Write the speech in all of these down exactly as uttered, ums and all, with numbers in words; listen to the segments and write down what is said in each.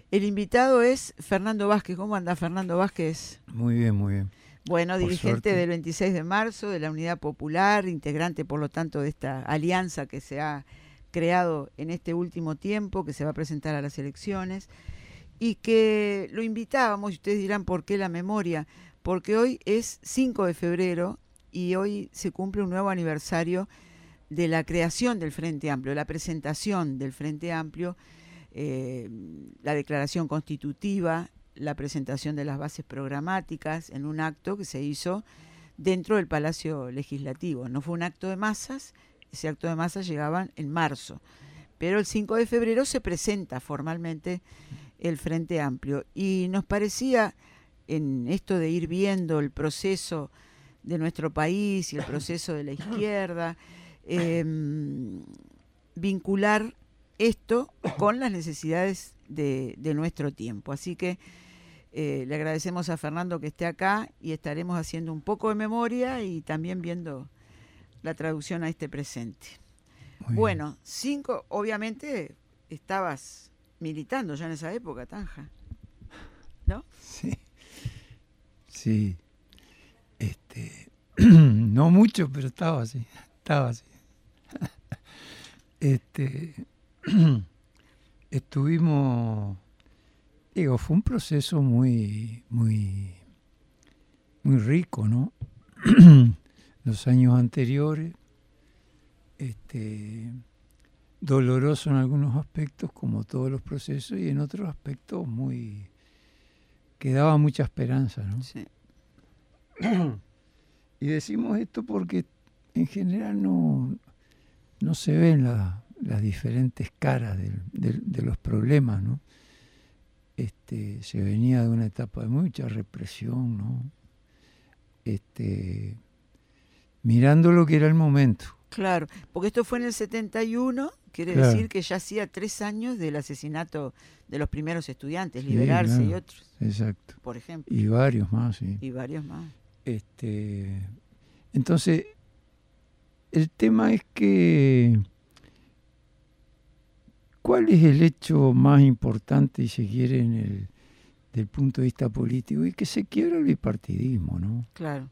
El invitado es Fernando Vázquez. ¿Cómo anda Fernando Vázquez? Muy bien, muy bien. Bueno, Por dirigente suerte. del veintiséis de marzo, de la Unidad Popular, integrante por lo tanto de esta alianza que se ha creado en este último tiempo, que se va a presentar a las elecciones, y que lo invitábamos, y ustedes dirán por qué la memoria, porque hoy es cinco de febrero y hoy se cumple un nuevo aniversario de la creación del Frente Amplio, la presentación del Frente Amplio, eh, la declaración constitutiva, la presentación de las bases programáticas en un acto que se hizo dentro del Palacio Legislativo. No fue un acto de masas, ese acto de masas llegaba en marzo, pero el cinco de febrero se presenta formalmente el Frente Amplio y nos parecía, en esto de ir viendo el proceso de nuestro país y el proceso de la izquierda, eh, vincular esto con las necesidades de, de nuestro tiempo. Así que eh, le agradecemos a Fernando que esté acá y estaremos haciendo un poco de memoria y también viendo la traducción a este presente. Muy Bueno, bien. cinco, obviamente estabas militando ya en esa época, Tanja, ¿no? Sí, sí. Este, no mucho, pero estaba así, estaba así. Este, estuvimos, digo, fue un proceso muy, muy, muy rico, ¿no? Los años anteriores, este, doloroso en algunos aspectos, como todos los procesos, y en otros aspectos muy, que daba mucha esperanza, ¿no? Sí. Y decimos esto porque en general no, no se ven la, las diferentes caras de, de, de los problemas, ¿no? Este, se venía de una etapa de mucha represión, ¿no? Este, mirando lo que era el momento. Claro, porque esto fue en el setenta y uno, quiere Claro. decir que ya hacía tres años del asesinato de los primeros estudiantes, Sí, Liberarse claro, y otros, exacto. por ejemplo, Y varios más, sí. y varios más. Este, entonces, el tema es que, ¿cuál es el hecho más importante, si se quiere, en el, del punto de vista político? Y que se quiebra el bipartidismo, ¿no? Claro.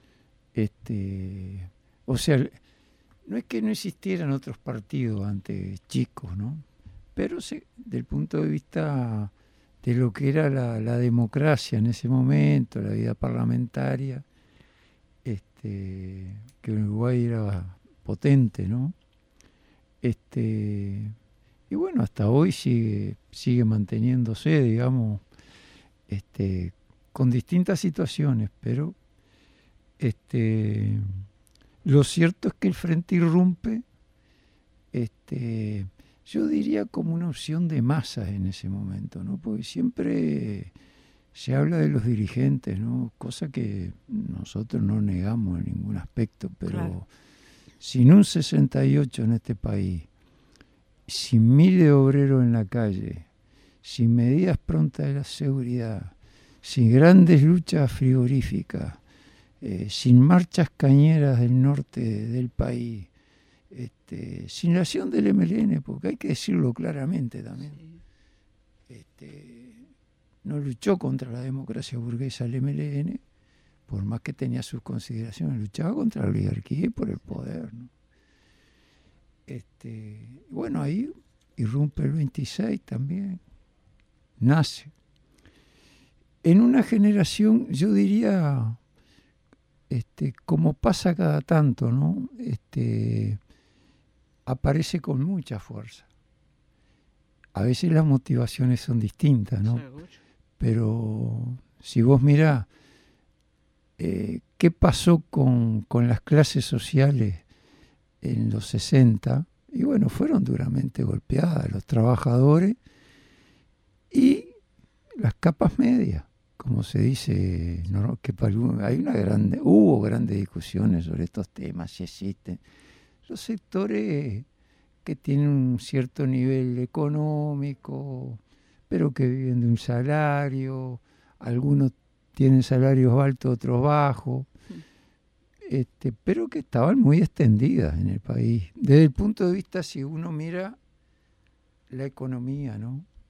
Este, o sea, no es que no existieran otros partidos antes chicos, ¿no? Pero se, del punto de vista de lo que era la, la democracia en ese momento, la vida parlamentaria, este, que Uruguay era potente, ¿no? Este, y bueno, hasta hoy sigue, sigue manteniéndose, digamos, este, con distintas situaciones, pero este, lo cierto es que el Frente irrumpe, este, yo diría como una opción de masas en ese momento, ¿no? Porque siempre se habla de los dirigentes, ¿no? Cosa que nosotros no negamos en ningún aspecto, pero Claro. sin un sesenta y ocho en este país, sin miles de obreros en la calle, sin medidas prontas de la seguridad, sin grandes luchas frigoríficas, eh, sin marchas cañeras del norte del país, este, sin la acción del M L N, porque hay que decirlo claramente también. Sí. Este, no luchó contra la democracia burguesa el M L N, por más que tenía sus consideraciones, luchaba contra la oligarquía y por el poder, ¿no? Este, bueno, ahí irrumpe el veintiséis también, nace. En una generación, yo diría, este, como pasa cada tanto, ¿no? Este, aparece con mucha fuerza. A veces las motivaciones son distintas, ¿no? Pero si vos mirás eh, qué pasó con, con las clases sociales en los sesenta, y bueno, fueron duramente golpeadas los trabajadores y las capas medias, como se dice, ¿no? Que hay una grande, hubo grandes discusiones sobre estos temas, si existen los sectores que tienen un cierto nivel económico, pero que viven de un salario, algunos tienen salarios altos, otros bajos, este, pero que estaban muy extendidas en el país. Desde el punto de vista, si uno mira la economía, ¿no?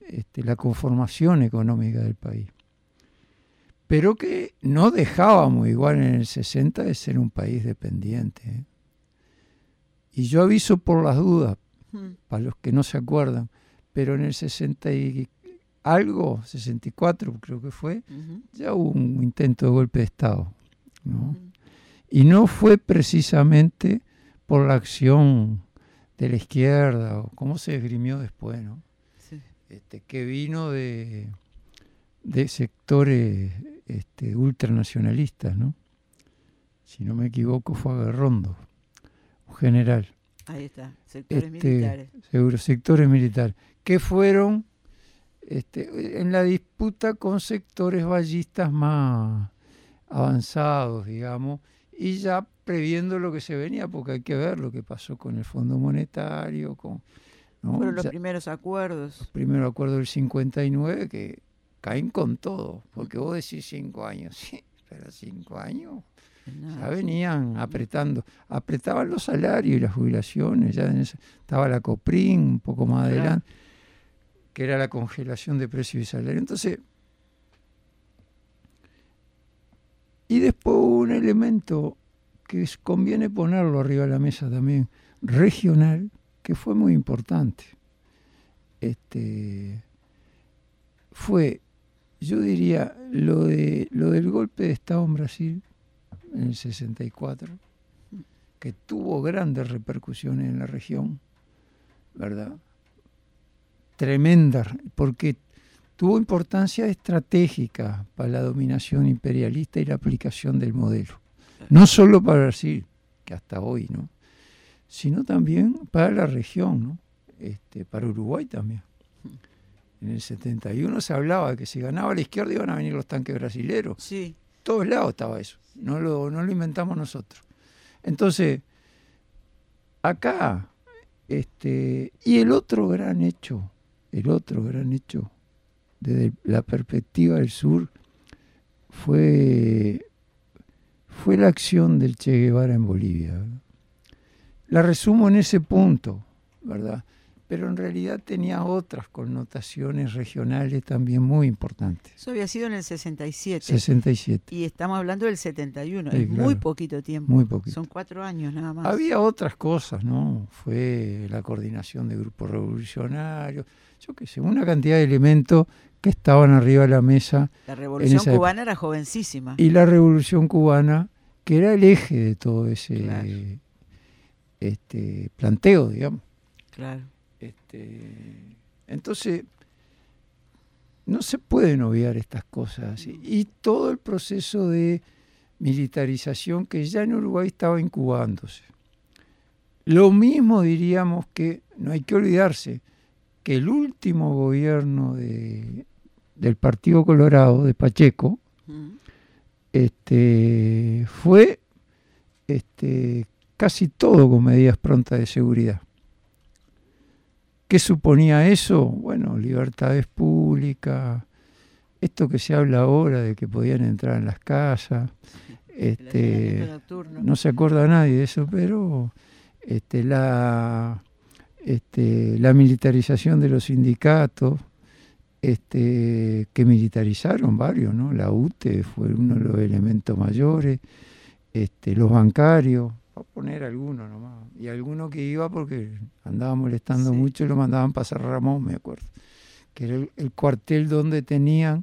este, la conformación económica del país. Pero que no dejábamos igual en el sesenta de ser un país dependiente. ¿eh? Y yo aviso por las dudas, hmm. para los que no se acuerdan, pero en el sesenta y algo, sesenta y cuatro creo que fue, uh-huh. ya hubo un intento de golpe de Estado, ¿no? Uh-huh. Y no fue precisamente por la acción de la izquierda, o cómo se esgrimió después, ¿no? Sí. Este, que vino de, de sectores este, ultranacionalistas, ¿no? Si no me equivoco fue Aguerrondo, un general. Ahí está, sectores este, militares. Seguro, sectores militares, que fueron este, en la disputa con sectores vallistas más avanzados, digamos, y ya previendo lo que se venía, porque hay que ver lo que pasó con el Fondo Monetario, con, ¿no? Fueron los ya, primeros acuerdos. Los primeros acuerdos del cincuenta y nueve que caen con todo, porque vos decís cinco años, sí, pero cinco años no, ya venían apretando, apretaban los salarios y las jubilaciones, ya en ese, estaba la COPRIN un poco más claro. adelante, que era la congelación de precios y salarios. Entonces, y después hubo un elemento que es, conviene ponerlo arriba de la mesa también, regional, que fue muy importante. Este, fue, yo diría, lo de lo del golpe de Estado en Brasil en el sesenta y cuatro, que tuvo grandes repercusiones en la región, ¿verdad? Tremendas, porque tuvo importancia estratégica para la dominación imperialista y la aplicación del modelo. No solo para Brasil, que hasta hoy, ¿no? Sino también para la región, ¿no? Este, para Uruguay también. En el setenta y uno se hablaba de que si ganaba la izquierda iban a venir los tanques brasileros. Sí. Todos lados estaba eso. No lo, no lo inventamos nosotros. Entonces, acá, este, y el otro gran hecho, el otro gran hecho, desde la perspectiva del sur, fue, fue la acción del Che Guevara en Bolivia, ¿verdad? La resumo en ese punto, ¿verdad? Pero en realidad tenía otras connotaciones regionales también muy importantes. Eso había sido en el sesenta y siete. sesenta y siete. Y estamos hablando del setenta y uno. Sí, es claro. muy poquito tiempo. Muy poquito. Son cuatro años nada más. Había otras cosas, ¿no? Fue la coordinación de grupos revolucionarios, yo qué sé, una cantidad de elementos que estaban arriba de la mesa. La revolución cubana era jovencísima. Y la revolución cubana, que era el eje de todo ese claro. este, planteo, digamos. Claro. Este, entonces, no se pueden obviar estas cosas. Y, y todo el proceso de militarización que ya en Uruguay estaba incubándose. Lo mismo diríamos que no hay que olvidarse que el último gobierno de, del Partido Colorado, de Pacheco, uh-huh. este, fue este, casi todo con medidas prontas de seguridad. ¿Qué suponía eso? Bueno, libertades públicas, esto que se habla ahora de que podían entrar en las casas, este, no se acuerda nadie de eso, pero este, la, este, la militarización de los sindicatos, este, que militarizaron varios, ¿no? La U T E fue uno de los elementos mayores, este, los bancarios, a poner alguno nomás, y alguno que iba porque andaba molestando sí. mucho y lo mandaban para San Ramón, me acuerdo, que era el, el cuartel donde tenían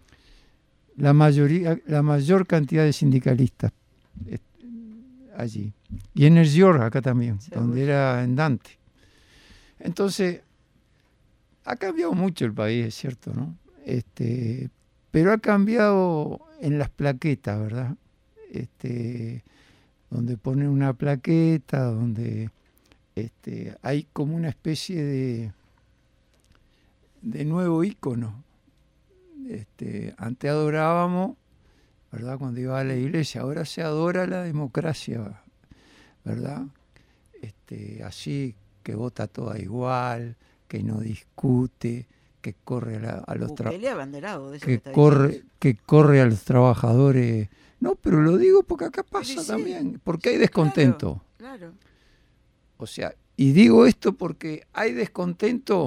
la mayoría, la mayor cantidad de sindicalistas eh, allí, y en el York acá también, sí, donde bueno. era en Dante. Entonces, ha cambiado mucho el país, es cierto, ¿no? Este, pero ha cambiado en las plaquetas, ¿verdad? Este, donde ponen una plaqueta, donde este, hay como una especie de, de nuevo ícono. Este, antes adorábamos, ¿verdad? Cuando iba a la iglesia, ahora se adora la democracia, ¿verdad? Este, así que vota toda igual, que no discute, que corre a, la, a los trabajadores, que, que corre, que corre a los trabajadores. No, pero lo digo porque acá pasa sí, también, porque hay descontento. Claro, claro. O sea, y digo esto porque hay descontento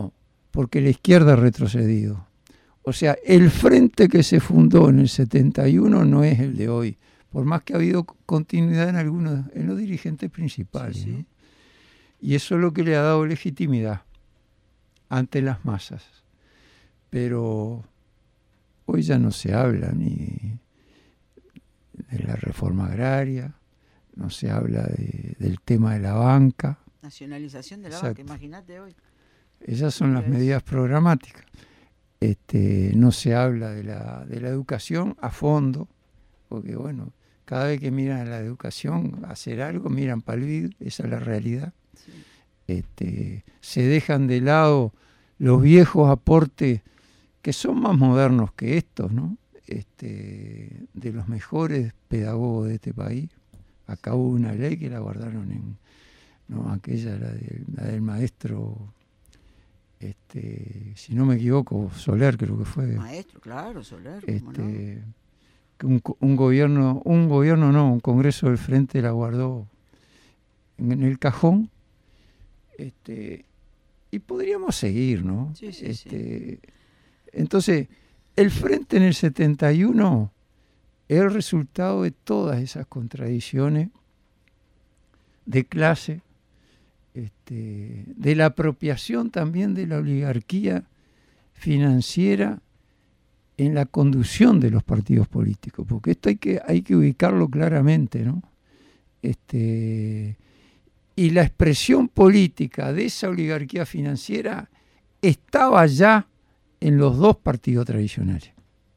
porque la izquierda ha retrocedido. O sea, el frente que se fundó en el setenta y uno no es el de hoy, por más que ha habido continuidad en algunos, en los dirigentes principales. Sí, sí. ¿No? Y eso es lo que le ha dado legitimidad ante las masas. Pero hoy ya no se habla ni de la reforma agraria, no se habla de, del tema de la banca. Nacionalización de la Exacto. banca, imagínate hoy. Esas son las medidas programáticas. Este, no se habla de la, de la educación a fondo, porque bueno, cada vez que miran a la educación a hacer algo, miran para el vidrio, esa es la realidad. Sí. Este, se dejan de lado los viejos aportes que son más modernos que estos, ¿no? Este, de los mejores pedagogos de este país. Acá hubo una ley que la guardaron en, no, aquella, la, de, la del maestro, este, si no me equivoco, Soler creo que fue. Maestro, claro, Soler. Este, no? que un, un gobierno, un gobierno no, un Congreso del Frente la guardó en, en el cajón. Este, y podríamos seguir, ¿no? Sí, sí, este, sí. Entonces, el Frente en el setenta y uno es el resultado de todas esas contradicciones de clase, este, de la apropiación también de la oligarquía financiera en la conducción de los partidos políticos, porque esto hay que, hay que ubicarlo claramente, ¿no? Este, y la expresión política de esa oligarquía financiera estaba ya en los dos partidos tradicionales.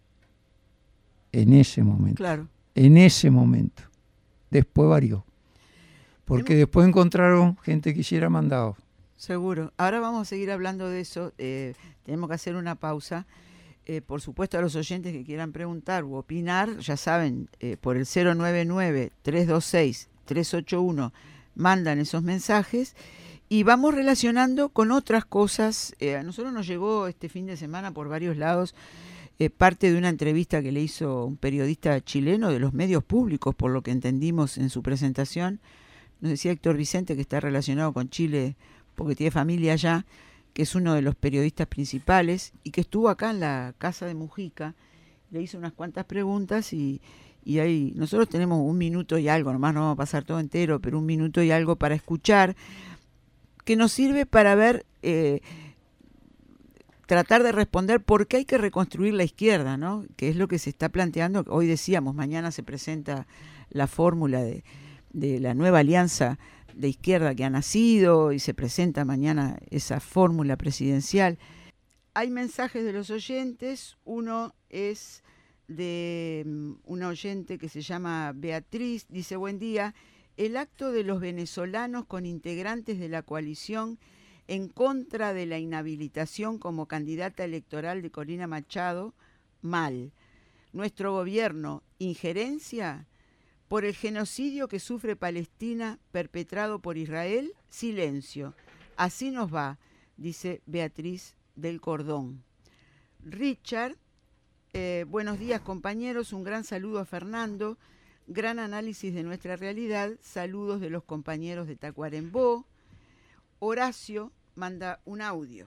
En ese momento. Claro. En ese momento. Después varió. Porque después encontraron gente que hiciera mandado. Seguro. Ahora vamos a seguir hablando de eso. Eh, tenemos que hacer una pausa. Eh, por supuesto, a los oyentes que quieran preguntar u opinar, ya saben, eh, por el cero nueve nueve, tres dos seis, tres ocho uno mandan esos mensajes. Y vamos relacionando con otras cosas. Eh, a nosotros nos llegó este fin de semana por varios lados eh, parte de una entrevista que le hizo un periodista chileno de los medios públicos, por lo que entendimos en su presentación. Nos decía Héctor Vicente, que está relacionado con Chile porque tiene familia allá, que es uno de los periodistas principales y que estuvo acá en la casa de Mujica. Le hizo unas cuantas preguntas y, y ahí nosotros tenemos un minuto y algo, nomás no vamos a pasar todo entero, pero un minuto y algo para escuchar, que nos sirve para ver, eh, tratar de responder por qué hay que reconstruir la izquierda, ¿no? Que es lo que se está planteando. Hoy decíamos, mañana se presenta la fórmula de, de la nueva alianza de izquierda que ha nacido y se presenta mañana esa fórmula presidencial. Hay mensajes de los oyentes. Uno es de una oyente que se llama Beatriz, dice: buen día. El acto de los venezolanos con integrantes de la coalición en contra de la inhabilitación como candidata electoral de Corina Machado, mal. Nuestro gobierno, injerencia. Por el genocidio que sufre Palestina perpetrado por Israel, silencio. Así nos va, dice Beatriz del Cordón. Richard, eh, buenos días compañeros, un gran saludo a Fernando. Gran análisis de nuestra realidad. Saludos de los compañeros de Tacuarembó. Horacio manda un audio.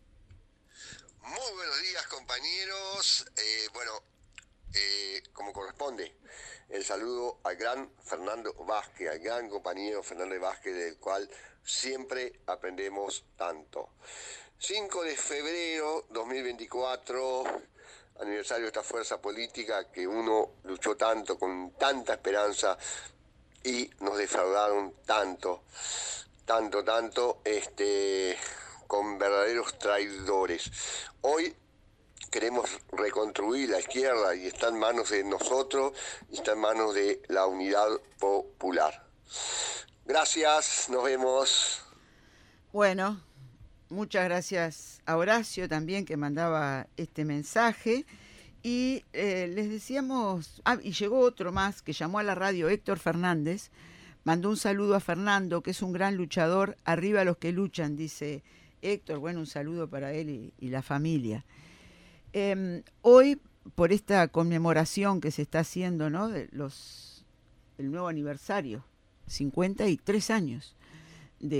Muy buenos días, compañeros. Eh, bueno, eh, como corresponde, el saludo al gran Fernando Vázquez, al gran compañero Fernando Vázquez, del cual siempre aprendemos tanto. cinco de febrero de dos mil veinticuatro... aniversario de esta fuerza política que uno luchó tanto, con tanta esperanza, y nos defraudaron tanto, tanto, tanto, este, con verdaderos traidores. Hoy queremos reconstruir la izquierda y está en manos de nosotros, y está en manos de la unidad popular. Gracias, nos vemos. Bueno, muchas gracias a Horacio también, que mandaba este mensaje. Y eh, les decíamos, ah, y llegó otro más que llamó a la radio, Héctor Fernández, mandó un saludo a Fernando, que es un gran luchador, arriba los que luchan, dice Héctor. Bueno, un saludo para él y, y la familia. Eh, hoy, por esta conmemoración que se está haciendo, ¿no?, de los, el nuevo aniversario, cincuenta y tres años de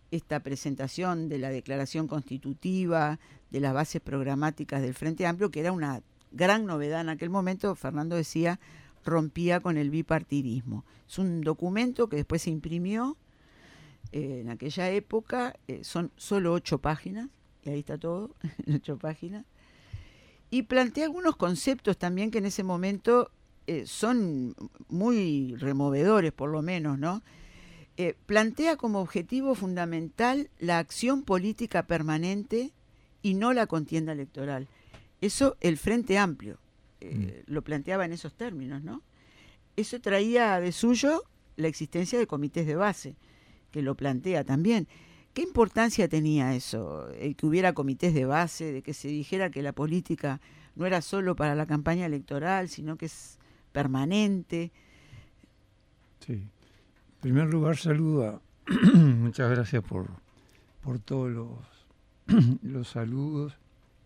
esta presentación de la declaración constitutiva, de las bases programáticas del Frente Amplio, que era una gran novedad en aquel momento. Fernando decía, rompía con el bipartidismo. Es un documento que después se imprimió eh, en aquella época, eh, son solo ocho páginas, y ahí está todo, en ocho páginas, y plantea algunos conceptos también que en ese momento eh, son muy removedores, por lo menos, ¿no? Eh, plantea como objetivo fundamental la acción política permanente y no la contienda electoral. Eso el Frente Amplio eh, mm. lo planteaba en esos términos, ¿no? Eso traía de suyo la existencia de comités de base, que lo plantea también. ¿Qué importancia tenía eso? El que hubiera comités de base, de que se dijera que la política no era solo para la campaña electoral, sino que es permanente. Sí. En primer lugar, saludo. Muchas gracias por, por todos los, los saludos.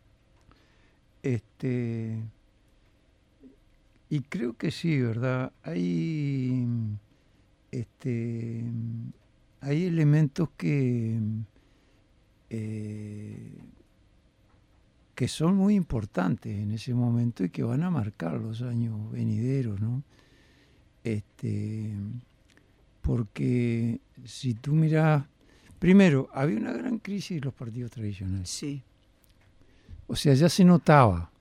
Este, y creo que sí, ¿verdad? Hay, este, hay elementos que, eh, que son muy importantes en ese momento y que van a marcar los años venideros, ¿no? Este, porque si tú miras, primero, había una gran crisis de los partidos tradicionales. Sí. O sea, ya se notaba.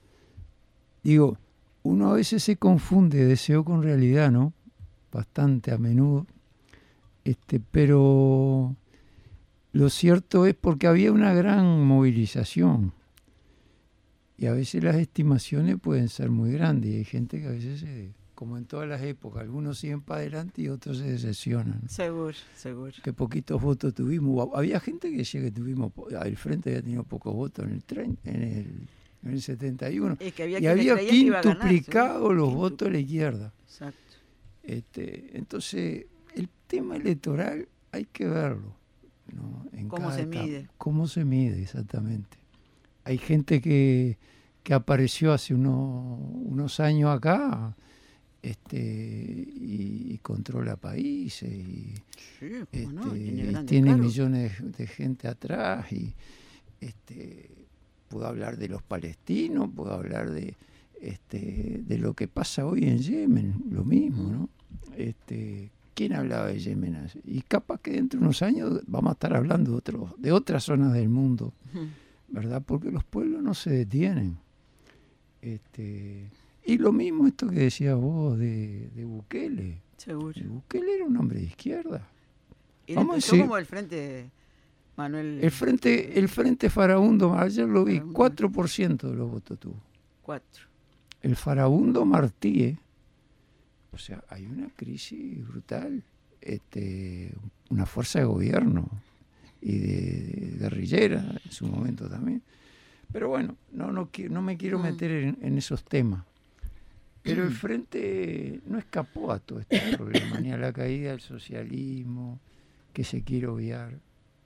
Digo, uno a veces se confunde deseo con realidad, ¿no? Bastante a menudo. Este, pero lo cierto es porque había una gran movilización. Y a veces las estimaciones pueden ser muy grandes. Y hay gente que a veces, se, como en todas las épocas, algunos siguen para adelante y otros se decepcionan. Seguro, seguro. Que poquitos votos tuvimos. Había gente que decía que tuvimos, el Frente había tenido pocos votos en el treinta, en el, en el setenta y uno. Es que había y había quintuplicado ganar, los Quintu. votos de la izquierda. Exacto. Este, entonces, el tema electoral hay que verlo, ¿no? En ¿Cómo cada se etapa. mide? ¿Cómo se mide, exactamente? Hay gente que, que apareció hace unos, unos años acá este, y, y controla países y, sí, este, no, tiene, y tiene cargos. millones de gente atrás y este, puedo hablar de los palestinos, puedo hablar de, este, de lo que pasa hoy en Yemen, lo mismo, ¿no? Este, ¿quién hablaba de Yemen? Y capaz que dentro de unos años vamos a estar hablando de, otro, de otras zonas del mundo, ¿verdad? Porque los pueblos no se detienen. Este, y lo mismo esto que decías vos de, de Bukele. Seguro. Bukele era un hombre de izquierda. Y vamos a empezó decir, como el Frente Manuel. El Frente, el Frente Farabundo, ayer lo vi, Farabundo. cuatro por ciento de los votos tuvo. Cuatro. El Farabundo Martí, o sea, hay una crisis brutal, este, una fuerza de gobierno y de, de guerrillera en su momento también. Pero bueno, no, no, no me quiero meter en, en esos temas. Pero el Frente no escapó a todo este problema, ni a la caída del socialismo, que se quiere obviar,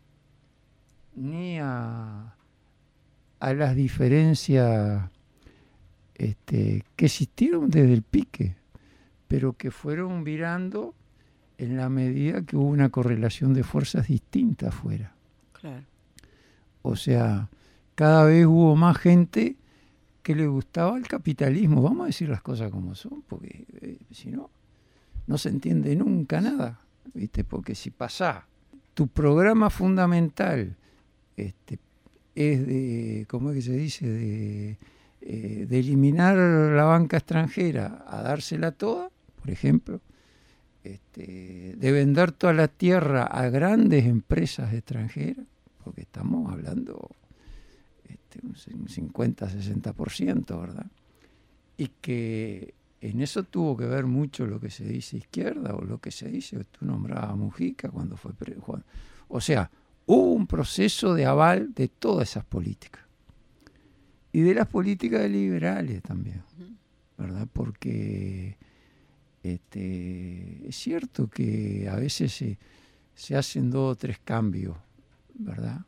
ni a, a las diferencias este, que existieron desde el pique, pero que fueron virando en la medida que hubo una correlación de fuerzas distintas afuera. Claro. O sea, cada vez hubo más gente que le gustaba el capitalismo. Vamos a decir las cosas como son, porque eh, si no, no se entiende nunca nada, ¿viste? Porque si pasás, tu programa fundamental este, es de, ¿cómo es que se dice? De, eh, de eliminar la banca extranjera a dársela toda, por ejemplo, este, de vender toda la tierra a grandes empresas extranjeras, porque estamos hablando este, un cincuenta a sesenta por ciento, ¿verdad? Y que en eso tuvo que ver mucho lo que se dice izquierda o lo que se dice, tú nombrabas a Mujica cuando fue pre- o sea, hubo un proceso de aval de todas esas políticas y de las políticas liberales también, ¿verdad? Porque este, es cierto que a veces se, se hacen dos o tres cambios, ¿verdad?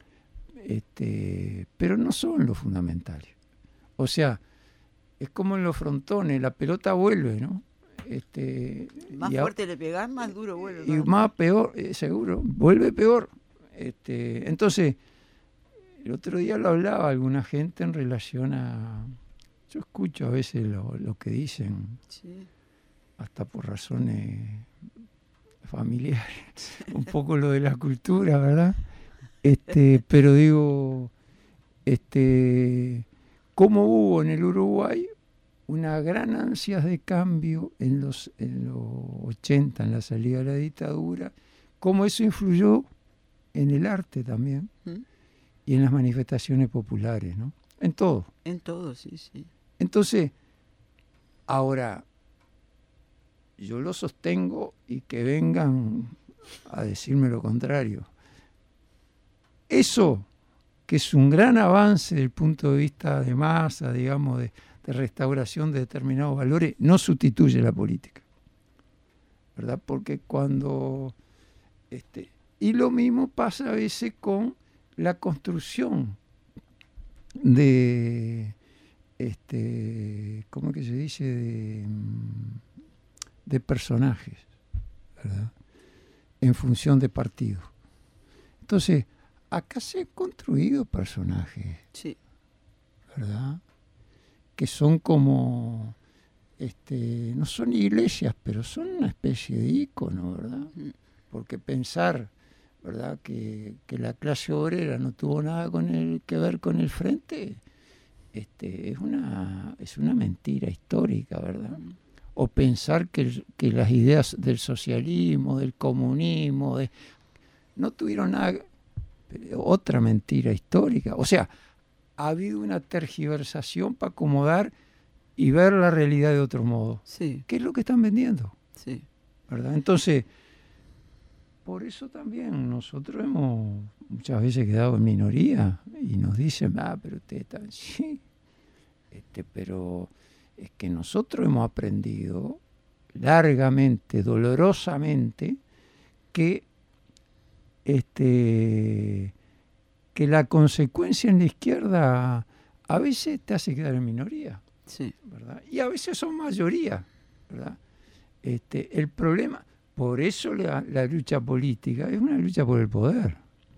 Este, pero no son los fundamentales. O sea, es como en los frontones, la pelota vuelve, ¿no? Este, más y fuerte a, le pegás, más duro vuelve. Y más peor, eh, seguro, vuelve peor. Este, entonces, el otro día lo hablaba alguna gente en relación a... Yo escucho a veces lo, lo que dicen, sí, hasta por razones familiares, un poco lo de la cultura, ¿verdad? Este, pero digo, este, ¿cómo hubo en el Uruguay una gran ansia de cambio en los, en los ochenta, en la salida de la dictadura? ¿Cómo eso influyó en el arte también? ¿Mm? Y en las manifestaciones populares, ¿no? En todo. En todo, sí, sí. Entonces, ahora, yo lo sostengo y que vengan a decirme lo contrario. Eso, que es un gran avance desde el punto de vista de masa, digamos, de, de restauración de determinados valores, no sustituye la política, ¿verdad? Porque cuando... Este, y lo mismo pasa a veces con la construcción de... Este, ¿cómo es que se dice? De, de personajes, ¿verdad? En función de partidos. Entonces, acá se han construido personajes, sí, ¿verdad? Que son como, este, no son iglesias, pero son una especie de ícono, ¿verdad? Porque pensar, ¿verdad?, que, que la clase obrera no tuvo nada con el, que ver con el frente, este, es una, es una mentira histórica, ¿verdad? O pensar que, el, que las ideas del socialismo, del comunismo, de, no tuvieron nada, otra mentira histórica. O sea, ha habido una tergiversación para acomodar y ver la realidad de otro modo. Sí. ¿Qué es lo que están vendiendo? Sí. ¿Verdad? Entonces, por eso también nosotros hemos muchas veces quedado en minoría y nos dicen, ah, pero ustedes están... Sí, este, pero es que nosotros hemos aprendido largamente, dolorosamente, que este que la consecuencia en la izquierda a veces te hace quedar en minoría, sí, ¿verdad? Y a veces son mayoría, ¿verdad? Este, el problema, por eso la, la lucha política es una lucha por el poder.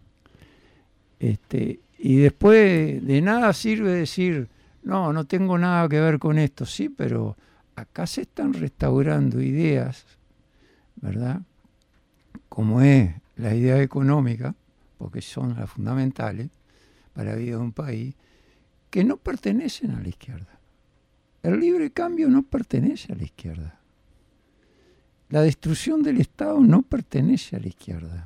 Este, y después de nada sirve decir, no, no tengo nada que ver con esto, sí, pero acá se están restaurando ideas, ¿verdad? Como es la idea económica, porque son las fundamentales para la vida de un país, que no pertenecen a la izquierda. El libre cambio no pertenece a la izquierda. La destrucción del Estado no pertenece a la izquierda.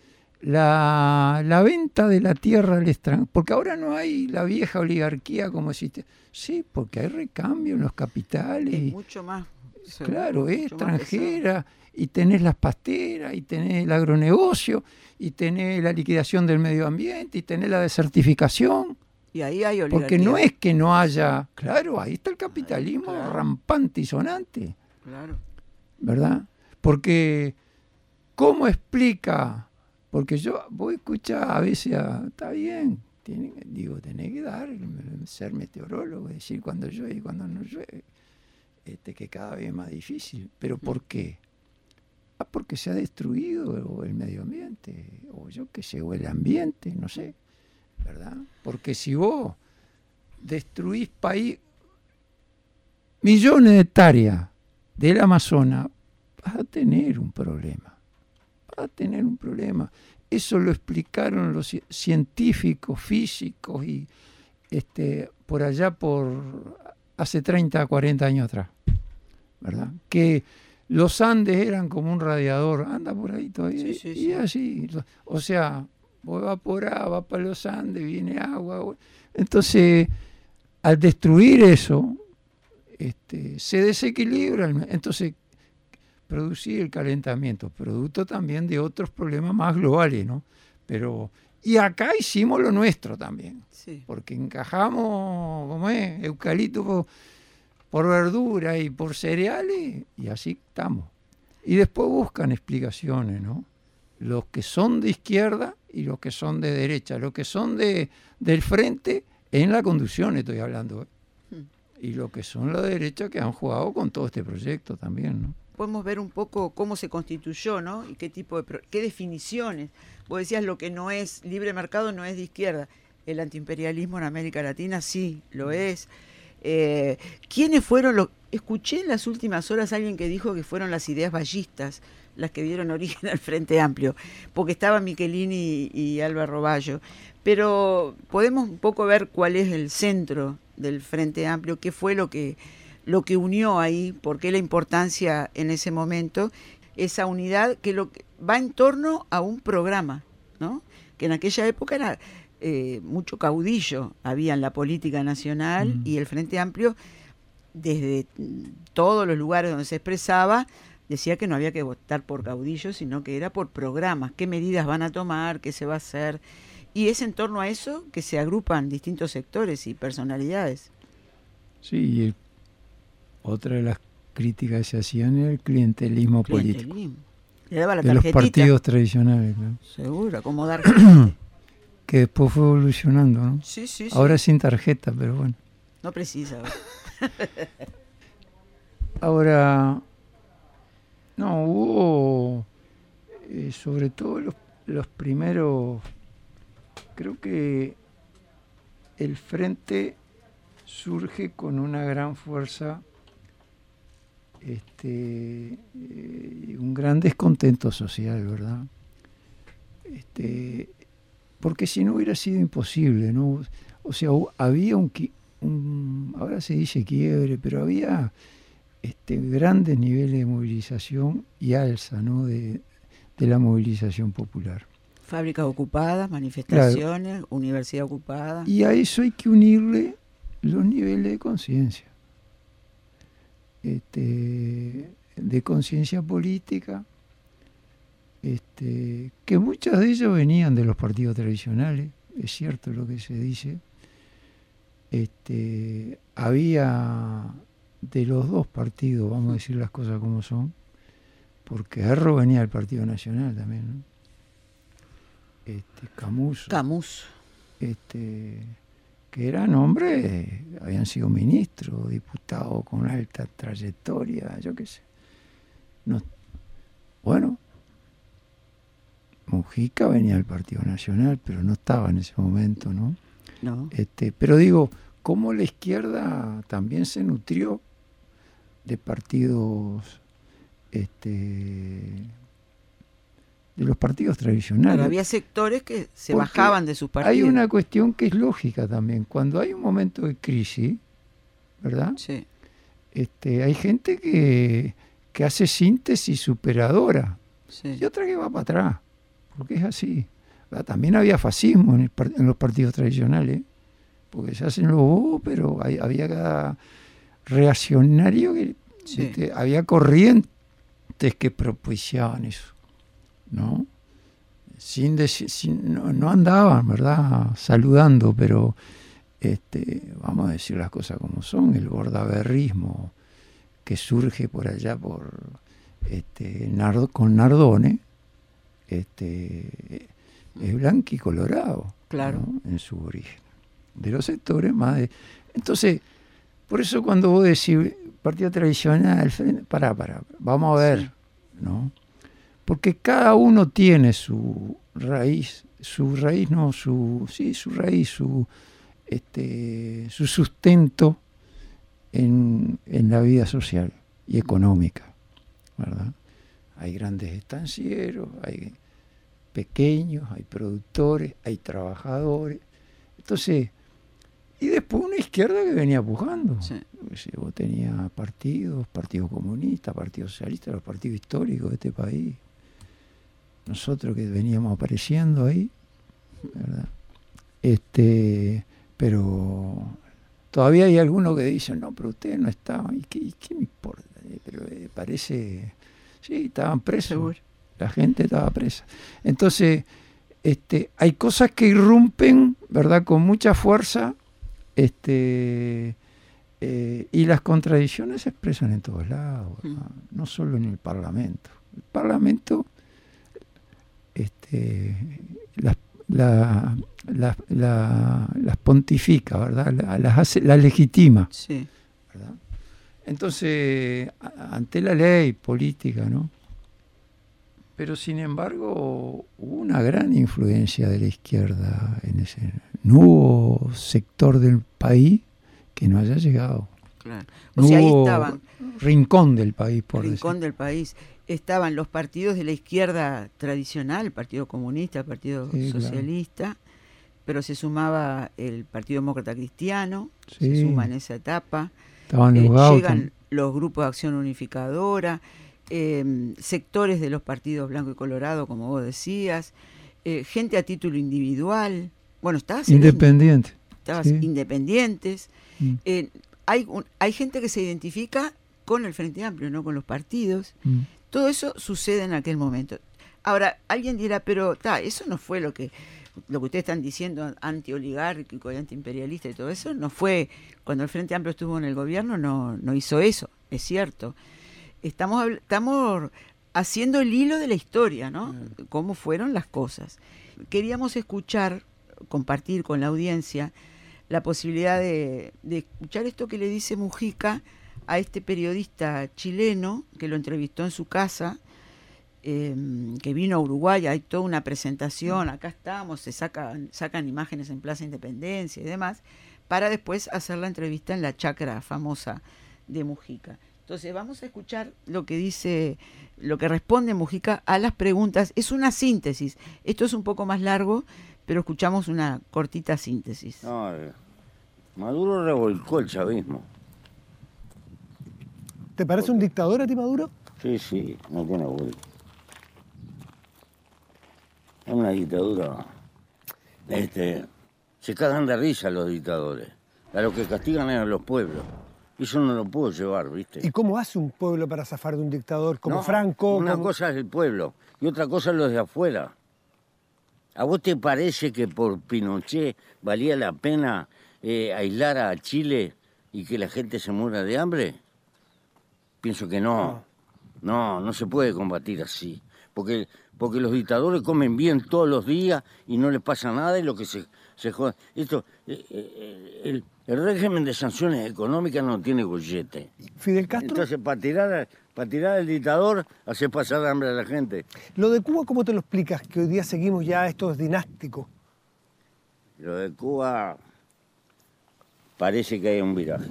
La, la venta de la tierra al extranjero, porque ahora no hay la vieja oligarquía como existe. Sí, porque hay recambio en los capitales. Es mucho más. Claro, es extranjera. Y tenés las pasteras, y tenés el agronegocio, y tenés la liquidación del medio ambiente, y tenés la desertificación. Y ahí hay oligarquía. Porque no es que no haya... Claro, ahí está el capitalismo, claro, rampante y sonante. Claro. ¿Verdad? Porque, ¿cómo explica? Porque yo voy a escuchar a veces, a, está bien, tiene, digo, tenés que dar, ser meteorólogo, decir cuándo llueve y cuándo no llueve. Este, que cada vez es más difícil. ¿Pero por qué? Ah, porque se ha destruido el medio ambiente, o yo qué sé, o el ambiente, no sé, ¿verdad? Porque si vos destruís país, millones de hectáreas del Amazonas, vas a tener un problema, vas a tener un problema. Eso lo explicaron los científicos, físicos, y este, por allá por hace treinta, cuarenta años atrás, ¿verdad? Que los Andes eran como un radiador, anda por ahí todavía, sí, sí, y sí. así, o sea, vos evaporás, va para los Andes, viene agua, entonces al destruir eso, este, se desequilibra, entonces producir el calentamiento, producto también de otros problemas más globales, ¿no? Pero, y acá hicimos lo nuestro también, sí, porque encajamos, ¿cómo es? Eucalipto por, por verdura y por cereales, y así estamos. Y después buscan explicaciones, ¿no? Los que son de izquierda y los que son de derecha, los que son de del frente, en la conducción estoy hablando, ¿eh? Y los que son la derecha que han jugado con todo este proyecto también, ¿no? podemos ver un poco cómo se constituyó, ¿no? Y qué tipo de pro- qué definiciones. Vos decías lo que no es libre mercado no es de izquierda. El antiimperialismo en América Latina sí lo es. Eh, ¿Quiénes fueron los? Escuché en las últimas horas a alguien que dijo que fueron las ideas ballistas las que dieron origen al Frente Amplio, porque estaban Michelini y, y Álvaro Baggio. Pero podemos un poco ver cuál es el centro del Frente Amplio, qué fue lo que lo que unió ahí, por qué la importancia en ese momento, esa unidad que lo que va en torno a un programa, ¿no? Que en aquella época era eh, mucho caudillo, había en la política nacional, mm. y el Frente Amplio, desde todos los lugares donde se expresaba, decía que no había que votar por caudillos, sino que era por programas, qué medidas van a tomar, qué se va a hacer, y es en torno a eso que se agrupan distintos sectores y personalidades. Sí, y el otra de las críticas que se hacían era el clientelismo, clientelismo. político. Le daba la de los partidos tradicionales. ¿No? Seguro, como dar gente. Que después fue evolucionando, ¿no? Sí, sí, Ahora sí. sin tarjeta, pero bueno. No precisa. Ahora, no, hubo, eh, sobre todo los, los primeros, creo que el Frente surge con una gran fuerza, este, eh, un gran descontento social, ¿verdad? Este, porque si no hubiera sido imposible, ¿no? O sea, había un, un ahora se dice quiebre, pero había este, grandes niveles de movilización y alza, ¿no? de, de la movilización popular. Fábricas ocupadas, manifestaciones, claro. Universidad ocupada. Y a eso hay que unirle los niveles de conciencia. Este, de conciencia política, este, que muchas de ellas venían de los partidos tradicionales, es cierto lo que se dice. Este, había de los dos partidos, vamos a decir las cosas como son, porque Erro venía del Partido Nacional también, ¿no? Este, Camus. Camus. Este, que eran hombres, habían sido ministros, diputados con alta trayectoria, yo qué sé. No, bueno, Mujica venía del Partido Nacional, pero no estaba en ese momento, ¿no? No. Este, pero digo, cómo la izquierda también se nutrió de partidos, este, de los partidos tradicionales. Pero había sectores que se bajaban de sus partidos. Hay una cuestión que es lógica también. Cuando hay un momento de crisis, ¿verdad? Sí. Este, hay gente que, que hace síntesis superadora, sí. y otra que va para atrás, porque es así. ¿Verdad? También había fascismo en, el, en los partidos tradicionales, porque se hacen los bobos, pero hay, había cada reaccionario que sí. este, había corrientes que propiciaban eso. ¿no? Sin decir, sin, no, no andaban, ¿verdad?, saludando, pero este, vamos a decir las cosas como son, el bordaberrismo que surge por allá por este, Nardo, con Nardone, este, es blanco y colorado, claro, ¿no?, en su origen, de los sectores más de... Entonces, por eso cuando vos decís partido tradicional, pará, pará, vamos a ver, sí. ¿no? Porque cada uno tiene su raíz, su raíz no, su sí, su raíz, su este, su sustento en, en la vida social y económica, ¿verdad? Hay grandes estancieros, hay pequeños, hay productores, hay trabajadores. Entonces, y después una izquierda que venía pujando. Sí. Vos tenías partidos, Partido Comunista, Partido Socialista, los partidos históricos de este país. Nosotros que veníamos apareciendo ahí, ¿verdad? Este, pero todavía hay algunos que dicen, no, pero ustedes no estaban, ¿y qué, qué me importa? Pero eh, parece, sí, estaban presos, seguro. La gente estaba presa. Entonces, este, hay cosas que irrumpen, ¿verdad?, con mucha fuerza, este, eh, y las contradicciones se expresan en todos lados, ¿verdad? Mm. No solo en el Parlamento. El Parlamento Este, las, la, la, la, las pontifica, ¿verdad? La, las hace, las legitima, sí. ¿verdad? Entonces, ante la ley política, ¿no? Pero sin embargo, hubo una gran influencia de la izquierda en ese. No hubo sector del país que no haya llegado. Claro. O No sea, ahí hubo estaban. rincón del país, por Rincón decir. del país. Estaban los partidos de la izquierda tradicional, el Partido Comunista, el Partido Sí, Socialista, claro. Pero se sumaba el Partido Demócrata Cristiano, Sí. se suma en esa etapa. Estaban Eh, los Gautam. llegan los grupos de acción unificadora, eh, sectores de los partidos blanco y colorado, como vos decías, eh, gente a título individual. Bueno, estabas Independiente. estabas Sí. independientes. Mm. Eh, hay, un, hay gente que se identifica con el Frente Amplio, no con los partidos. Mm. Todo eso sucede en aquel momento. Ahora, alguien dirá, pero ta, eso no fue lo que lo que ustedes están diciendo, anti-oligárquico y anti-imperialista y todo eso, no fue, cuando el Frente Amplio estuvo en el gobierno, no, no hizo eso, es cierto. Estamos, estamos haciendo el hilo de la historia, ¿no? Mm. Cómo fueron las cosas. Queríamos escuchar, compartir con la audiencia, la posibilidad de, de escuchar esto que le dice Mujica a este periodista chileno que lo entrevistó en su casa, eh, que vino a Uruguay. Hay toda una presentación, acá estamos, se sacan, sacan imágenes en Plaza Independencia y demás, para después hacer la entrevista en la chacra famosa de Mujica. Entonces vamos a escuchar lo que dice, lo que responde Mujica a las preguntas. Es una síntesis, esto es un poco más largo, pero escuchamos una cortita síntesis. No, Maduro revolcó el chavismo. ¿Te parece un dictador a ti, Maduro? Sí, sí, no tiene vuelta. Es una dictadura. Este, se cagan de risa los dictadores. A los que castigan es a los pueblos. Eso no lo puedo llevar, ¿viste? ¿Y cómo hace un pueblo para zafar de un dictador como No, Franco? Una como... cosa es el pueblo y otra cosa es los de afuera. ¿A vos te parece que por Pinochet valía la pena eh, aislar a Chile y que la gente se muera de hambre? Pienso que no. No, no se puede combatir así. Porque, porque los dictadores comen bien todos los días y no les pasa nada y lo que se, se joda. Esto, eh, eh, el, el régimen de sanciones económicas no tiene gollete. ¿Fidel Castro? Entonces, para tirar, para tirar al dictador, hace pasar hambre a la gente. Lo de Cuba, ¿cómo te lo explicas? Que hoy día seguimos ya esto es dinástico. Lo de Cuba parece que hay un viraje.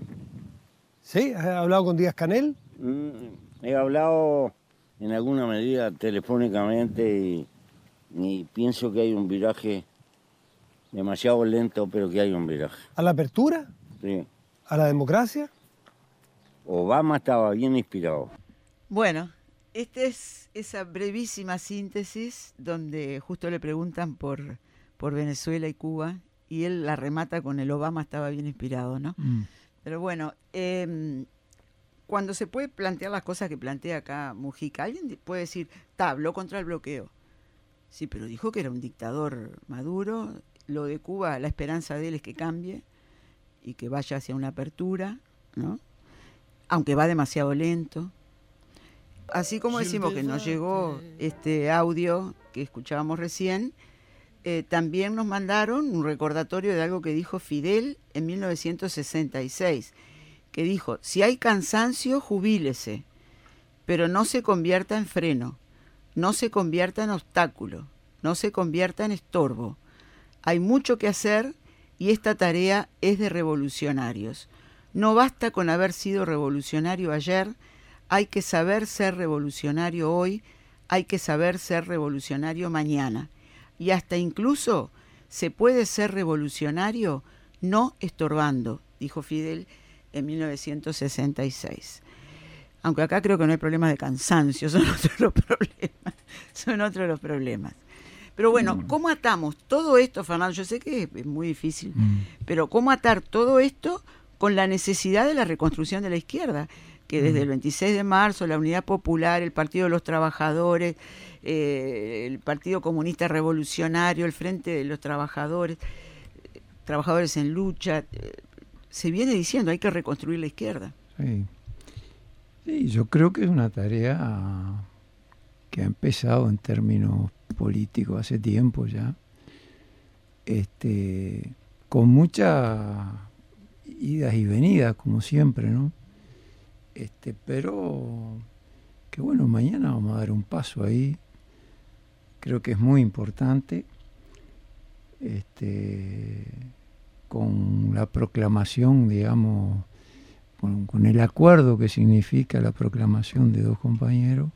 ¿Sí? ¿Has hablado con Díaz-Canel? Mm, he hablado en alguna medida telefónicamente y, y pienso que hay un viraje demasiado lento, pero que hay un viraje. ¿A la apertura? Sí. ¿A la democracia? Obama estaba bien inspirado. Bueno, esta es esa brevísima síntesis donde justo le preguntan por, por Venezuela y Cuba y él la remata con el Obama estaba bien inspirado, ¿no? Mm. Pero bueno, eh, cuando se puede plantear las cosas que plantea acá Mujica, alguien puede decir, ta, habló contra el bloqueo. Sí, pero dijo que era un dictador Maduro. Lo de Cuba, la esperanza de él es que cambie y que vaya hacia una apertura, ¿no? Aunque va demasiado lento. Así como decimos que nos llegó este audio que escuchábamos recién, eh, también nos mandaron un recordatorio de algo que dijo Fidel en mil novecientos sesenta y seis, que dijo, si hay cansancio, jubílese, pero no se convierta en freno, no se convierta en obstáculo, no se convierta en estorbo. Hay mucho que hacer y esta tarea es de revolucionarios. No basta con haber sido revolucionario ayer, hay que saber ser revolucionario hoy, hay que saber ser revolucionario mañana. Y hasta incluso se puede ser revolucionario no estorbando, dijo Fidel en mil novecientos sesenta y seis. Aunque acá creo que no hay problemas de cansancio, son otros los problemas, son otros los problemas. Pero bueno, ¿cómo atamos todo esto, Fernando? Yo sé que es muy difícil, mm. pero ¿cómo atar todo esto con la necesidad de la reconstrucción de la izquierda? Que desde el veintiséis de marzo, la Unidad Popular, el Partido de los Trabajadores, eh, el Partido Comunista Revolucionario, el Frente de los Trabajadores, eh, Trabajadores en Lucha, eh, se viene diciendo, hay que reconstruir la izquierda. Sí. Sí, yo creo que es una tarea que ha empezado en términos políticos hace tiempo ya, este, con muchas idas y venidas, como siempre, ¿no? Este, pero que bueno, mañana vamos a dar un paso ahí. Creo que es muy importante. Este, con la proclamación, digamos, con, con el acuerdo que significa la proclamación de dos compañeros,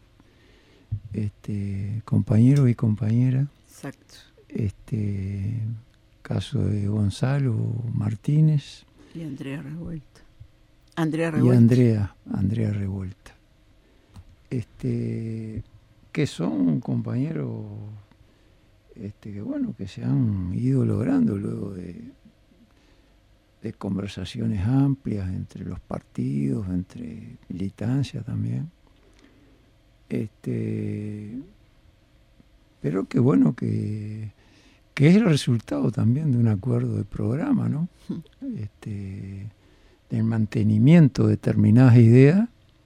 este, compañeros y compañeras. Exacto. Este, caso de Gonzalo Martínez. Y Andrea Revuelta. Andrea Y Revuelta. Andrea, Andrea Revuelta. Este, que son compañeros este, que bueno, que se han ido logrando luego de, de conversaciones amplias entre los partidos, entre militancia también. Este, pero que bueno, que, que es el resultado también de un acuerdo de programa, ¿no? Este, del mantenimiento de determinadas ideas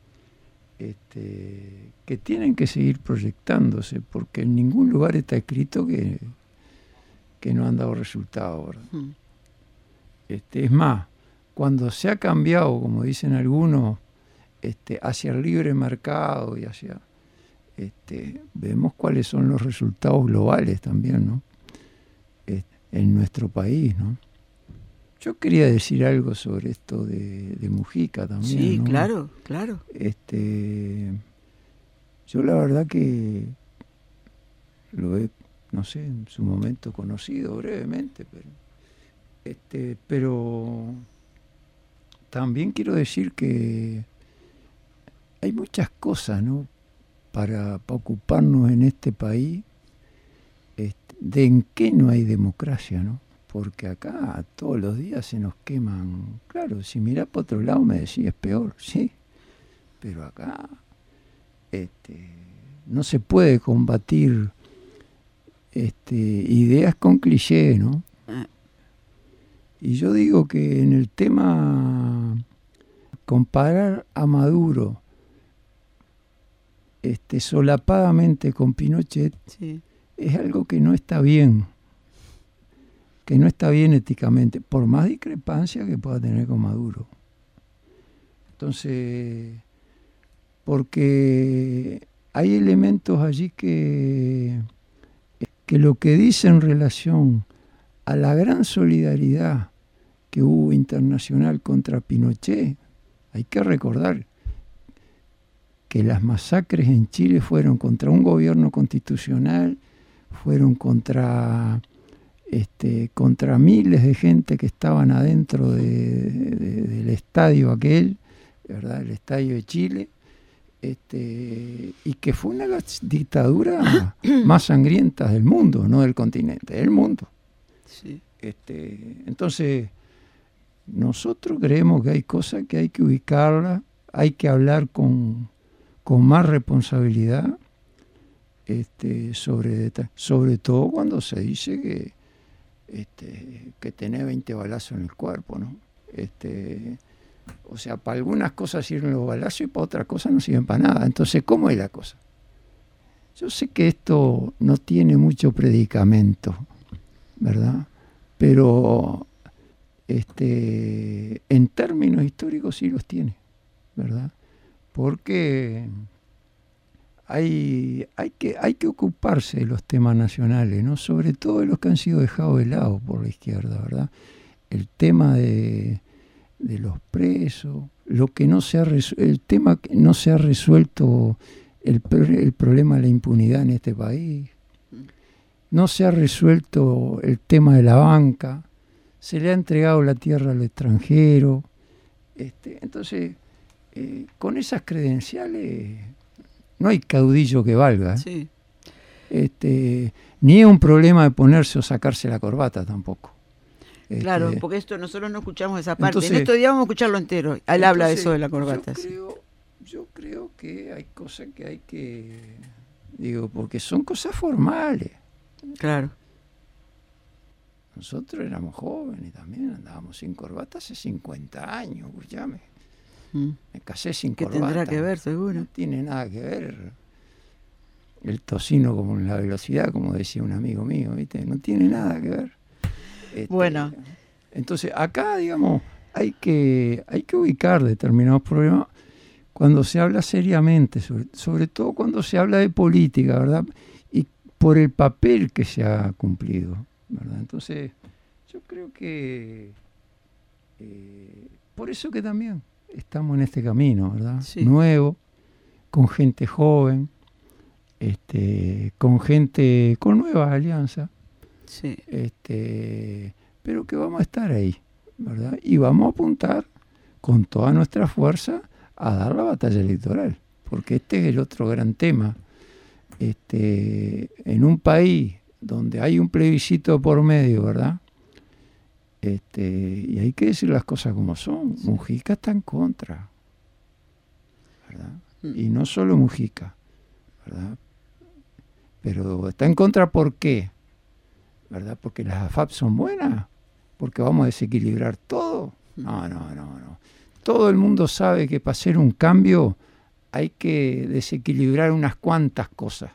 este, que tienen que seguir proyectándose, porque en ningún lugar está escrito que, que no han dado resultado, ¿verdad? Mm. Este, es más, cuando se ha cambiado, como dicen algunos, este, hacia el libre mercado y hacia... Este, vemos cuáles son los resultados globales también, ¿no? Este, en nuestro país, ¿no? Yo quería decir algo sobre esto de, de Mujica también. Sí, ¿no? claro, claro. Este, yo la verdad que lo he, no sé, en su momento conocido brevemente, pero, este, pero también quiero decir que hay muchas cosas, ¿no? Para, para ocuparnos en este país, este, de en qué no hay democracia, ¿no? Porque acá todos los días se nos queman. Claro, si mirás para otro lado me decís es peor, sí, pero acá este, no se puede combatir este, ideas con cliché, ¿no? Y yo digo que en el tema comparar a Maduro este, solapadamente con Pinochet, sí, es algo que no está bien, que no está bien éticamente, por más discrepancia que pueda tener con Maduro. Entonces, porque hay elementos allí que, que lo que dice en relación a la gran solidaridad que hubo internacional contra Pinochet, hay que recordar que las masacres en Chile fueron contra un gobierno constitucional, fueron contra, este, contra miles de gente que estaban adentro de, de, del estadio aquel, ¿verdad? El estadio de Chile, este, y que fue una de las dictaduras más sangrientas del mundo, no del continente, del mundo. Sí. Este, entonces, nosotros creemos que hay cosas que hay que ubicarlas, hay que hablar con, con más responsabilidad, este, sobre, sobre todo cuando se dice que, este, que tenés veinte balazos en el cuerpo, ¿no? Este, o sea, para algunas cosas sirven los balazos y para otras cosas no sirven para nada. Entonces, ¿cómo es la cosa? Yo sé que esto no tiene mucho predicamento, ¿verdad? Pero este, en términos históricos sí los tiene, ¿verdad? Porque hay, hay, que, hay que ocuparse de los temas nacionales, ¿no? Sobre todo de los que han sido dejados de lado por la izquierda, ¿verdad? El tema de, de los presos, lo que no se ha resu- el tema que no se ha resuelto, el, el problema de la impunidad en este país. No se ha resuelto el tema de la banca, se le ha entregado la tierra al extranjero. Este, entonces, eh, con esas credenciales no hay caudillo que valga. ¿eh? Sí. Este, ni es un problema de ponerse o sacarse la corbata tampoco. Claro, este, porque esto nosotros no escuchamos esa parte. Entonces, en estos días vamos a escucharlo entero. Él entonces, habla de eso de la corbata. Yo creo, yo creo que hay cosas que hay que... Digo, porque son cosas formales. Claro. Nosotros éramos jóvenes también, andábamos sin corbata hace cincuenta años, escuchame. Mm. Me casé sin ¿Qué corbata. ¿Qué tendrá que ver, seguro? No tiene nada que ver. El tocino como la velocidad, como decía un amigo mío, ¿viste? No tiene nada que ver. Este, bueno. Entonces, acá, digamos, hay que, hay que ubicar determinados problemas cuando se habla seriamente, sobre, sobre todo cuando se habla de política, ¿verdad? Y por el papel que se ha cumplido, ¿verdad? Entonces, yo creo que eh, por eso que también estamos en este camino, ¿verdad? Sí. Nuevo, con gente joven, este, con gente con nuevas alianzas, Sí. este, pero que vamos a estar ahí, ¿verdad? Y vamos a apuntar con toda nuestra fuerza a dar la batalla electoral, porque este es el otro gran tema. Este, en un país donde hay un plebiscito por medio, ¿verdad? Este, y hay que decir las cosas como son. Sí. Mujica está en contra, ¿verdad? Mm. Y no solo Mujica, ¿verdad? Pero está en contra, ¿por qué? ¿Verdad? Porque las A F A P son buenas, porque vamos a desequilibrar todo. No, no, no, no. Todo el mundo sabe que para hacer un cambio hay que desequilibrar unas cuantas cosas.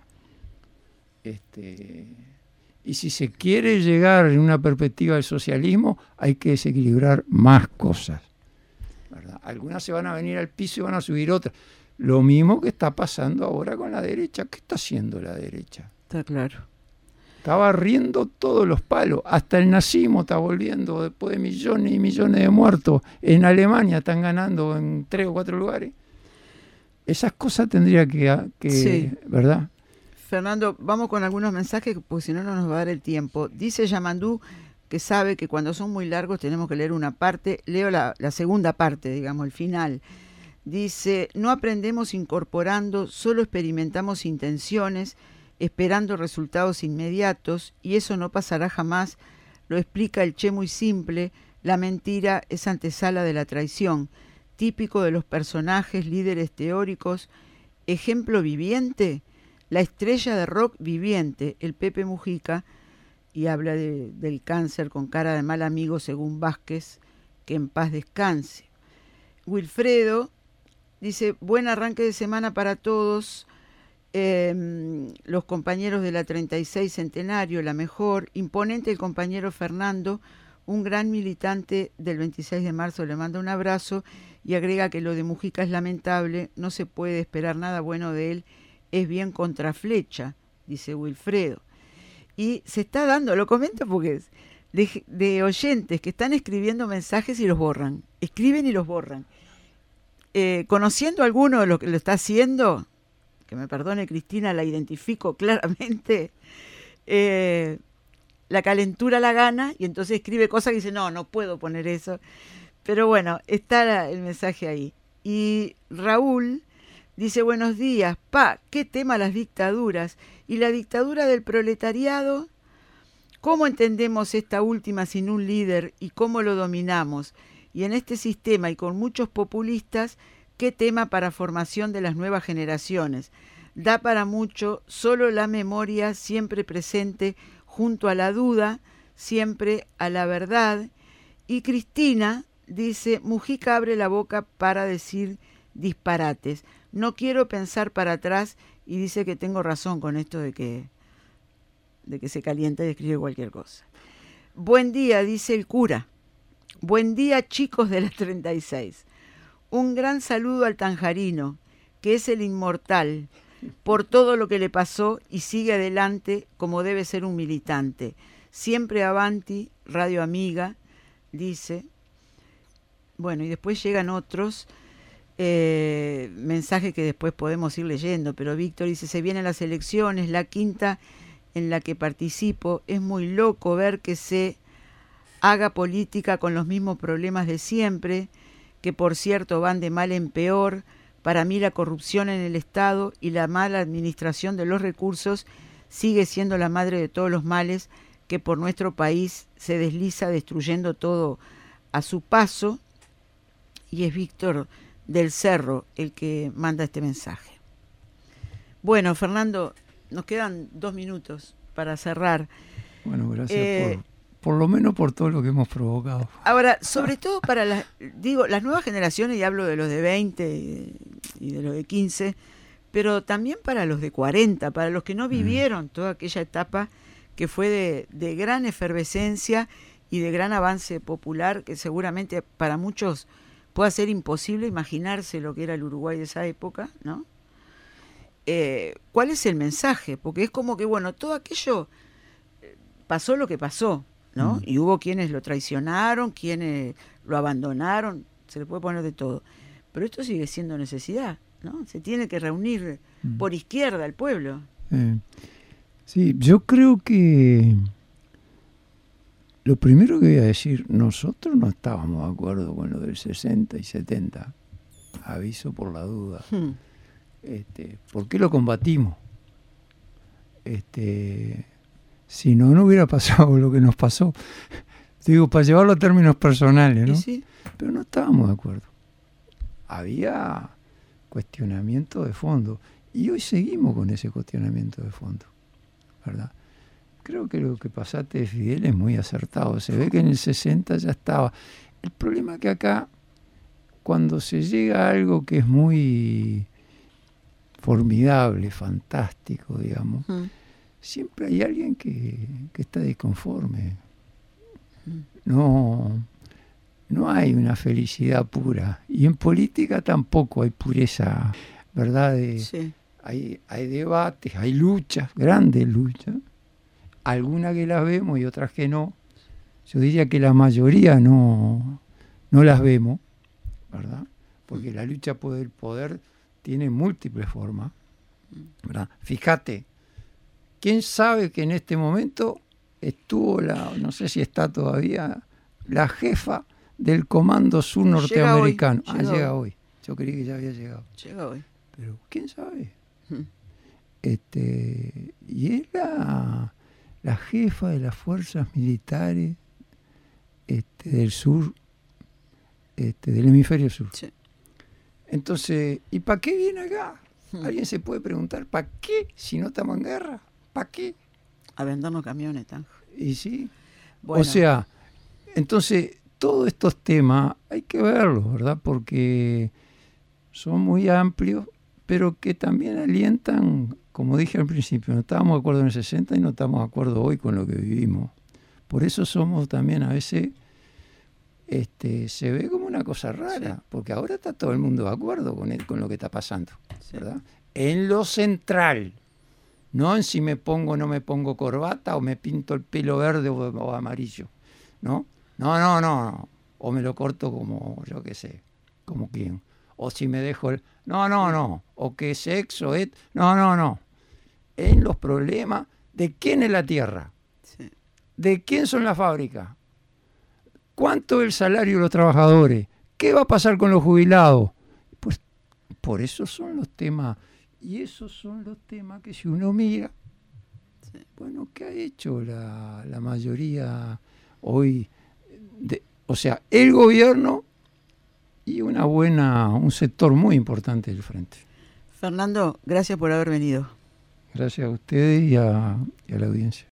Este, y si se quiere llegar en una perspectiva del socialismo, hay que desequilibrar más cosas, ¿verdad? Algunas se van a venir al piso y van a subir otras. Lo mismo que está pasando ahora con la derecha. ¿Qué está haciendo la derecha? Está claro. Está barriendo todos los palos. Hasta el nazismo está volviendo después de millones y millones de muertos. En Alemania están ganando en tres o cuatro lugares. Esas cosas tendría que, que Sí. ¿verdad? Fernando, vamos con algunos mensajes porque si no, no nos va a dar el tiempo. Dice Yamandú que sabe que cuando son muy largos tenemos que leer una parte. Leo la, la segunda parte, digamos, el final. Dice, no aprendemos incorporando, solo experimentamos intenciones, esperando resultados inmediatos, y eso no pasará jamás. Lo explica el Che muy simple, la mentira es antesala de la traición, típico de los personajes, líderes teóricos, ejemplo viviente, la estrella de rock viviente, el Pepe Mujica, y habla de, del cáncer con cara de mal amigo según Vázquez, que en paz descanse. Wilfredo dice, buen arranque de semana para todos, eh, los compañeros de la treinta y seis Centenario, la mejor, imponente el compañero Fernando, un gran militante del veintiséis de marzo, le manda un abrazo y agrega que lo de Mujica es lamentable, no se puede esperar nada bueno de él, es bien contraflecha, dice Wilfredo. Y se está dando, lo comento porque es de, de oyentes que están escribiendo mensajes y los borran, escriben y los borran. Eh, conociendo a alguno de los que lo está haciendo, que me perdone Cristina, la identifico claramente, eh, la calentura la gana y entonces escribe cosas que dice, no, no puedo poner eso. Pero bueno, está la, el mensaje ahí. Y Raúl dice, buenos días, pa, qué tema las dictaduras. Y la dictadura del proletariado, ¿cómo entendemos esta última sin un líder y cómo lo dominamos? Y en este sistema y con muchos populistas, ¿qué tema para formación de las nuevas generaciones? Da para mucho, solo la memoria siempre presente junto a la duda, siempre a la verdad. Y Cristina dice, Mujica abre la boca para decir disparates. No quiero pensar para atrás y dice que tengo razón con esto de que, de que se calienta y escribe cualquier cosa. Buen día, dice el cura. Buen día, chicos de la treinta y seis. Un gran saludo al Tanjarino, que es el inmortal, por todo lo que le pasó y sigue adelante como debe ser un militante. Siempre avanti, Radio Amiga, dice. Bueno, y después llegan otros eh, mensajes que después podemos ir leyendo, pero Víctor dice, se vienen las elecciones, la quinta en la que participo, es muy loco ver que se haga política con los mismos problemas de siempre, que por cierto van de mal en peor. Para mí la corrupción en el Estado y la mala administración de los recursos sigue siendo la madre de todos los males que por nuestro país se desliza destruyendo todo a su paso. Y es Víctor del Cerro el que manda este mensaje. Bueno, Fernando, nos quedan dos minutos para cerrar. Bueno, gracias Eh, por, por lo menos por todo lo que hemos provocado. Ahora, sobre todo para las, digo, las nuevas generaciones, y hablo de los de veinte y, y de los de quince, pero también para los de cuarenta, para los que no vivieron toda aquella etapa que fue de, de gran efervescencia y de gran avance popular, que seguramente para muchos pueda ser imposible imaginarse lo que era el Uruguay de esa época, ¿no? Eh, ¿Cuál es el mensaje? Porque es como que, bueno, todo aquello pasó lo que pasó, ¿no? Mm. Y hubo quienes lo traicionaron, quienes lo abandonaron, se le puede poner de todo. Pero esto sigue siendo necesidad, ¿no? Se tiene que reunir mm. por izquierda el pueblo. Eh, sí, yo creo que lo primero que voy a decir, nosotros no estábamos de acuerdo con lo del sesenta y setenta, aviso por la duda. Hmm. Este, ¿por qué lo combatimos? Este, si no, no hubiera pasado lo que nos pasó. Digo, para llevarlo a términos personales, ¿no? ¿Sí? Pero no estábamos de acuerdo. Había cuestionamiento de fondo. Y hoy seguimos con ese cuestionamiento de fondo, ¿verdad? Creo que lo que pasaste de Fidel es muy acertado. Se ve que en el sesenta ya estaba. El problema es que acá, cuando se llega a algo que es muy formidable, fantástico, digamos, mm. siempre hay alguien que, que está disconforme. Mm. No, no hay una felicidad pura. Y en política tampoco hay pureza, ¿verdad? De, sí. hay, hay debates, hay luchas, grandes luchas. Algunas que las vemos y otras que no. Yo diría que la mayoría no, no las vemos, ¿verdad? Porque la lucha por el poder tiene múltiples formas, ¿verdad? Fíjate, ¿quién sabe que en este momento estuvo la, no sé si está todavía, la jefa del Comando Sur norteamericano? Llega hoy, ah, llega hoy. hoy. Yo creí que ya había llegado. Llega hoy. Pero ¿quién sabe? Hmm. Este, y es la... la jefa de las fuerzas militares este, del sur, este, del hemisferio sur. Sí. Entonces, ¿y para qué viene acá? Hmm. Alguien se puede preguntar, ¿para qué si no estamos en guerra? ¿Para qué? A vendernos camiones, tan. Y sí. Bueno. O sea, entonces, todos estos temas hay que verlos, ¿verdad? Porque son muy amplios, pero que también alientan. Como dije al principio, no estábamos de acuerdo en el sesenta y no estamos de acuerdo hoy con lo que vivimos. Por eso somos también a veces, este, se ve como una cosa rara, sí. Porque ahora está todo el mundo de acuerdo con, el, con lo que está pasando, sí. ¿Verdad? En lo central, no en si me pongo o no me pongo corbata o me pinto el pelo verde o, o amarillo, ¿no? No, no, no, o me lo corto como, yo qué sé, como quien. O si me dejo el... No, no, no. O qué sexo, et... No, no, no. En los problemas de quién es la tierra. Sí. De quién son las fábricas. ¿Cuánto es el salario de los trabajadores? ¿Qué va a pasar con los jubilados? Pues por eso son los temas. Y esos son los temas que si uno mira... Sí. Bueno, ¿qué ha hecho la, la mayoría hoy? De, o sea, el gobierno... y una buena, un sector muy importante del frente. Fernando, gracias por haber venido. Gracias a ustedes y a, y a la audiencia.